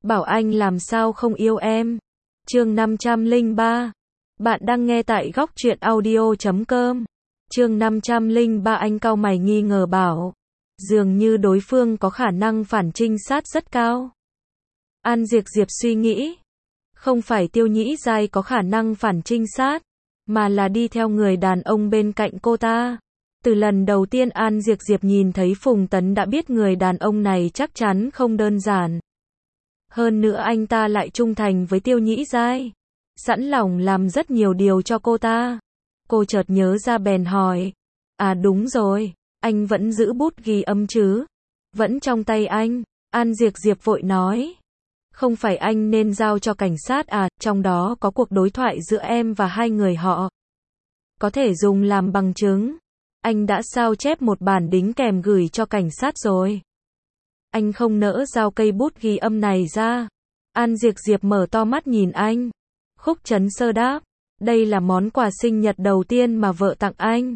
bảo anh làm sao không yêu em. Chương 503. Bạn đang nghe tại góc truyện audio.com. Chương 503 anh cau mày nghi ngờ bảo. Dường như đối phương có khả năng phản trinh sát rất cao. An Diệp Diệp suy nghĩ. Không phải Tiêu Nhĩ Giai có khả năng phản trinh sát, mà là đi theo người đàn ông bên cạnh cô ta. Từ lần đầu tiên An Diệp Diệp nhìn thấy Phùng Tấn đã biết người đàn ông này chắc chắn không đơn giản. Hơn nữa anh ta lại trung thành với Tiêu Nhĩ Giai, sẵn lòng làm rất nhiều điều cho cô ta. Cô chợt nhớ ra bèn hỏi. À đúng rồi, anh vẫn giữ bút ghi âm chứ? Vẫn trong tay anh. An Diệp Diệp vội nói. Không phải anh nên giao cho cảnh sát à, trong đó có cuộc đối thoại giữa em và hai người họ. Có thể dùng làm bằng chứng. Anh đã sao chép một bản đính kèm gửi cho cảnh sát rồi. Anh không nỡ giao cây bút ghi âm này ra. An Diệp Diệp mở to mắt nhìn anh. Khúc Trấn Sơ đáp. Đây là món quà sinh nhật đầu tiên mà vợ tặng anh.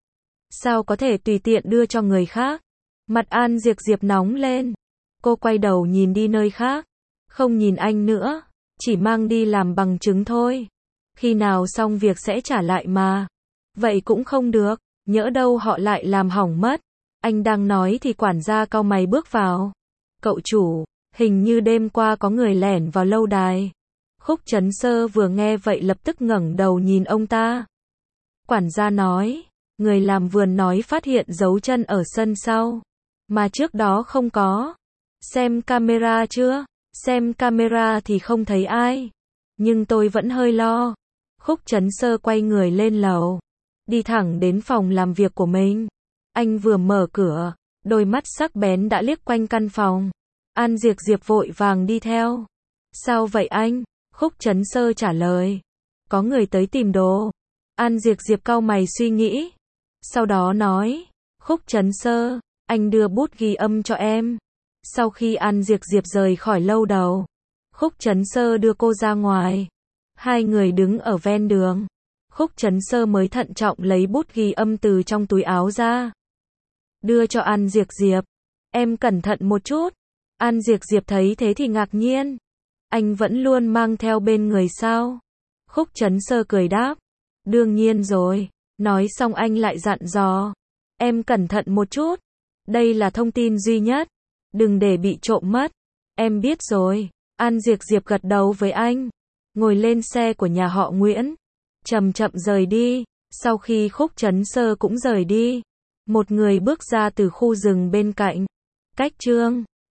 Sao có thể tùy tiện đưa cho người khác? Mặt An Diệp Diệp nóng lên. Cô quay đầu nhìn đi nơi khác. Không nhìn anh nữa. Chỉ mang đi làm bằng chứng thôi. Khi nào xong việc sẽ trả lại mà. Vậy cũng không được. Nhỡ đâu họ lại làm hỏng mất. Anh đang nói thì quản gia cau mày bước vào. Cậu chủ, hình như đêm qua có người lẻn vào lâu đài. Khúc Trấn Sơ vừa nghe vậy lập tức ngẩng đầu nhìn ông ta. Quản gia nói, người làm vườn nói phát hiện dấu chân ở sân sau, mà trước đó không có. Xem camera chưa? Xem camera thì không thấy ai. Nhưng tôi vẫn hơi lo. Khúc Trấn Sơ quay người lên lầu, đi thẳng đến phòng làm việc của mình. Anh vừa mở cửa, đôi mắt sắc bén đã liếc quanh căn phòng. An Diệp Diệp vội vàng đi theo. Sao vậy anh? Khúc Trấn Sơ trả lời. Có người tới tìm đồ. An Diệp Diệp cau mày suy nghĩ. Sau đó nói. Khúc Trấn Sơ, anh đưa bút ghi âm cho em. Sau khi An Diệp Diệp rời khỏi lâu đầu, Khúc Trấn Sơ đưa cô ra ngoài. Hai người đứng ở ven đường. Khúc Trấn Sơ mới thận trọng lấy bút ghi âm từ trong túi áo ra. Đưa cho An Diệp Diệp. Em cẩn thận một chút. An Diệp Diệp thấy thế thì ngạc nhiên. Anh vẫn luôn mang theo bên người sao? Khúc Trấn Sơ cười đáp. Đương nhiên rồi. Nói xong anh lại dặn dò. Em cẩn thận một chút. Đây là thông tin duy nhất. Đừng để bị trộm mất. Em biết rồi. An Diệp Diệp gật đầu với anh. Ngồi lên xe của nhà họ Nguyễn. Chậm chậm rời đi. Sau khi Khúc Trấn Sơ cũng rời đi, một người bước ra từ khu rừng bên cạnh. Cách Chương